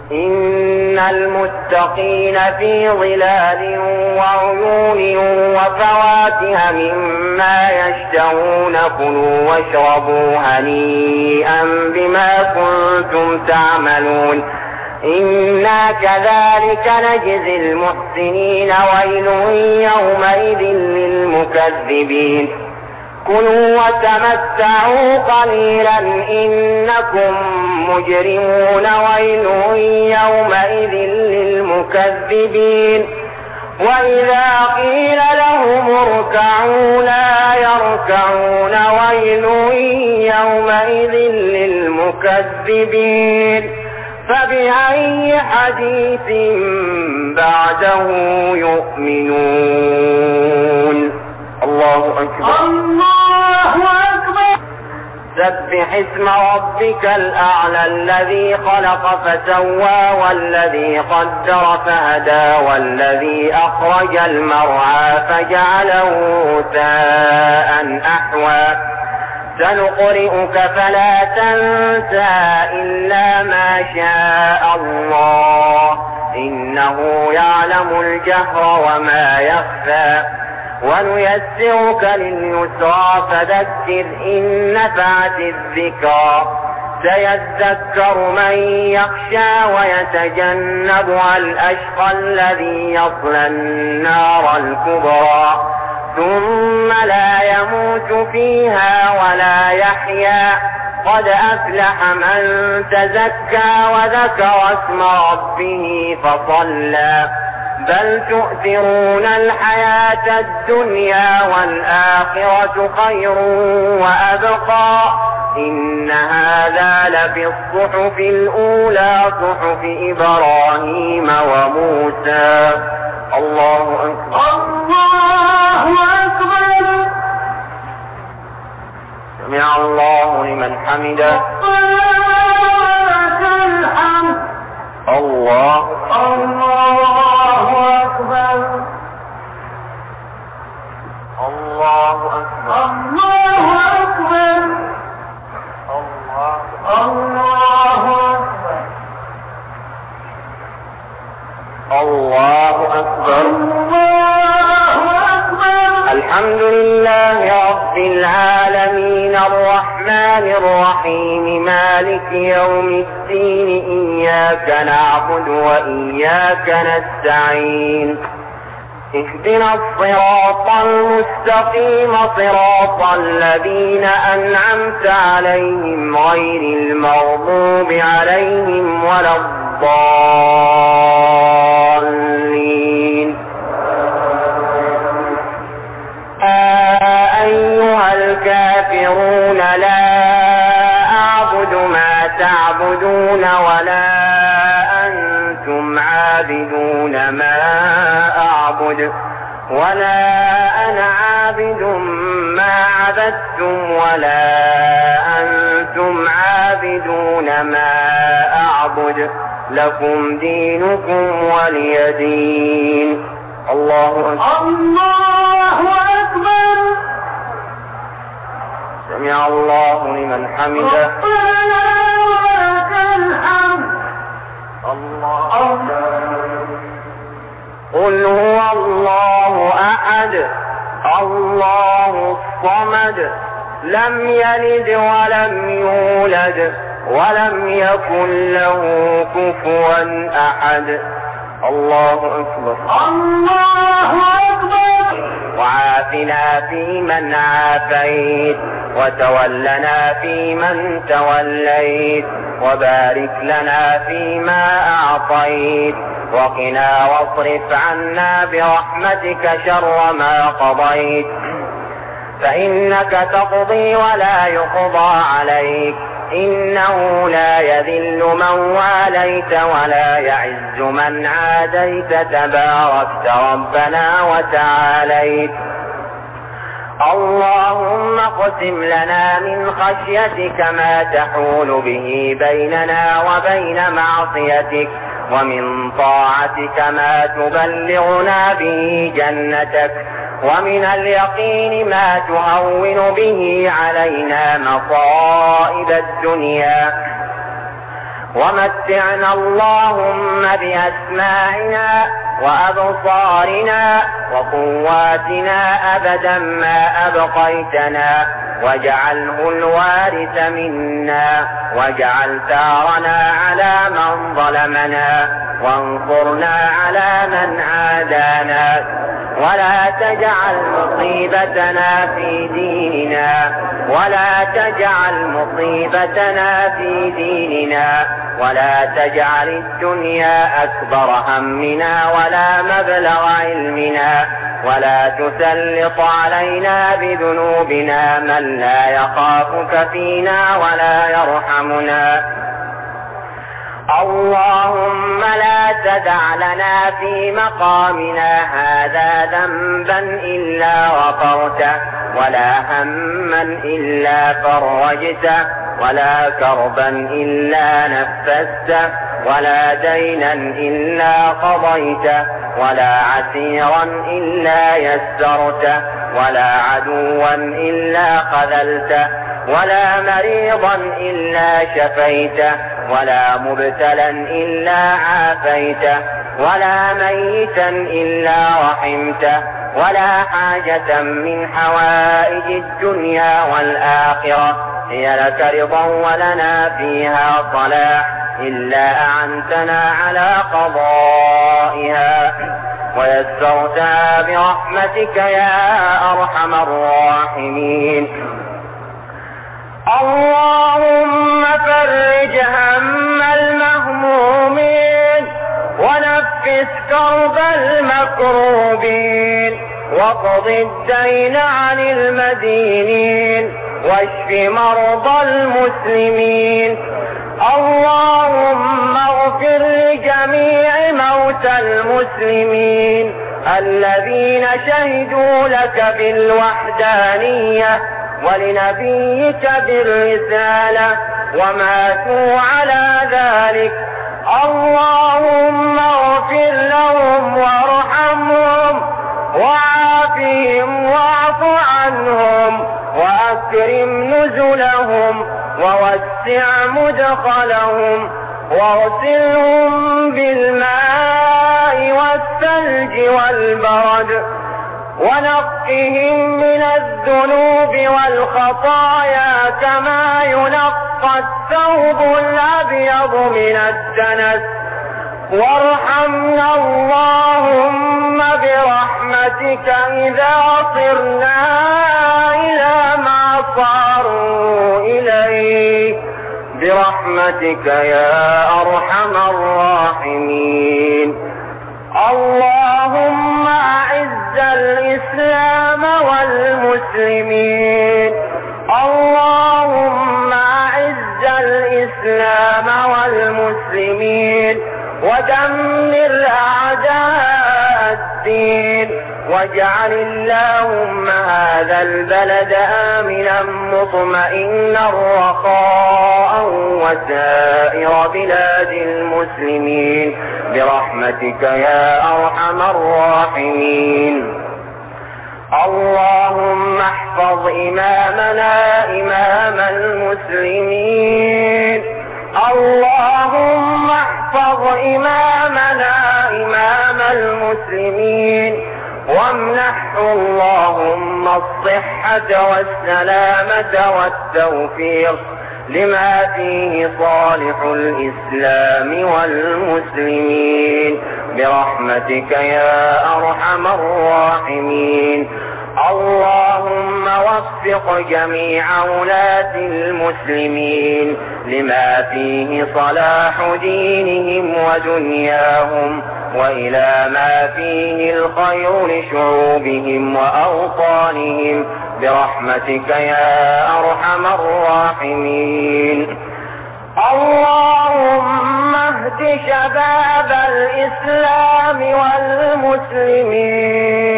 إن المتقين في ظلال وعيون وفواكه مما يشتهون كلوا واشربوا هنيئا بما كنتم تعملون إنا كذلك نجزي المحسنين ويل يومئذ للمكذبين كلوا وتمتعوا قليلا إنكم مجرمون ويل يومئذ للمكذبين وإذا قيل لهم اركعوا لا يركعون ويل يومئذ للمكذبين فبأي حديث بعده يؤمنون الله أكبر الله أكبر سبح اسم ربك الأعلى الذي خلق فسوى والذي قدر فهدى والذي أخرج المرعى فجعله غثاء أحوى سنقرئك فلا تنسى إلا ما شاء الله إنه يعلم الجهر وما يخفى ونيسرك لليسرى فذكر إن نفعت الذكرى سيذكر من يخشى ويتجنبها الأشقى الذي يصلى النار الكبرى ثم لا يموت فيها ولا يحيا قد أفلح من تزكى وذكر اسم ربه فصلى بل تؤثرون الحياة الدنيا والآخرة خير وأبقى إن هذا لفي الصحف الأولى صحف إبراهيم وموسى الله أكبر الله أكبر سمع الله لمن حمده الله الله أكبر الله أكبر الله أكبر الله الله أكبر الحمد لله رب العالمين الرحمن الرحيم مالك يوم الدين إياك نعبد وإياك نستعين اهدنا الصراط المستقيم صراط الذين أنعمت عليهم غير المغضوب عليهم ولا الضالين أيها الكافرون لا أعبد ما تعبدون ولا أنتم عابدون ما أعبد ولا أنا عابد ما عبدتم ولا أنتم عابدون ما أعبد لكم دينكم ولي دين الله أكبر الله أكبر سمع الله لمن حمده الله قل هو الله أحد الله الصمد لم يلد ولم يولد ولم يكن له كفوا أحد الله أكبر الله أكبر وعافنا فيمن عافيت وتولنا فيمن توليت وبارك لنا فيما أعطيت وقنا واصرف عنا برحمتك شر ما قضيت فإنك تقضي ولا يقضى عليك إنه لا يذل من واليت ولا يعز من عاديت تباركت ربنا وتعاليت اللهم اقسم لنا من خشيتك ما تحول به بيننا وبين معصيتك ومن طاعتك ما تبلغنا به جنتك ومن اليقين ما تهون به علينا مصائب الدنيا ومتعنا اللهم بأسماعنا وأبصارنا وقواتنا أبدا ما أبقيتنا، واجعله الوارث منا، واجعل ثارنا على من ظلمنا، وانصرنا على من عادانا، ولا تجعل مصيبتنا في ديننا، ولا تجعل مصيبتنا في ديننا، ولا تجعل الدنيا أكبر همنا ولا مبلغ علمنا، ولا تسلط علينا بذنوبنا من لا يخافك فينا ولا يرحمنا. اللهم لا تدع لنا في مقامنا هذا ذنبا إلا غفرته، ولا هما إلا فرجته، ولا كربا إلا نفسته، ولا دينا إلا قضيته، ولا عسيرا إلا يسرته، ولا عدوا إلا خذلته، ولا مريضا إلا شفيته، ولا مبتلا إلا عافيته، ولا ميتا إلا رحمته، ولا حاجة من حوائج الدنيا والآخرة هي لك رضا ولنا فيها صلاح إلا أعنتنا على قضائها ويسرتها برحمتك يا أرحم الراحمين. اللهم فرج هم المهمومين، ونفس كرب المكروبين، واقض الدين عن المدينين، واشف مرضى المسلمين. اللهم اغفر لجميع موتى المسلمين الذين شهدوا لك بالوحدانية ولنبيك بالرسالة وماتوا على ذلك. اللهم اغفر لهم وارحمهم وعافهم واعف عنهم وأكرم نزلهم ووسع مدخلهم واغسلهم بالماء والثلج والبرد ونقهم من الذنوب والخطايا كما ينقى الثوب الأبيض من الدنس. وارحمنا اللهم برحمتك إذا صرنا إلى ما صاروا إليه برحمتك يا أرحم الراحمين. اللهم أعز الإسلام والمسلمين. اللهم أعز الإسلام والمسلمين ودمر أعداء الدين، واجعل اللهم هذا البلد آمنا مطمئنا رخاء وسائر بلاد المسلمين برحمتك يا أرحم الراحمين. اللهم احفظ إمامنا إمام المسلمين. اللهم احفظ إمامنا إمام المسلمين وامنحه اللهم الصحة والسلامة والتوفيق لما فيه صالح الإسلام والمسلمين برحمتك يا أرحم الراحمين. اللهم وفق جميع ولاة المسلمين لما فيه صلاح دينهم ودنياهم وإلى ما فيه الخير لشعوبهم وأوطانهم برحمتك يا أرحم الراحمين. اللهم اهد شباب الإسلام والمسلمين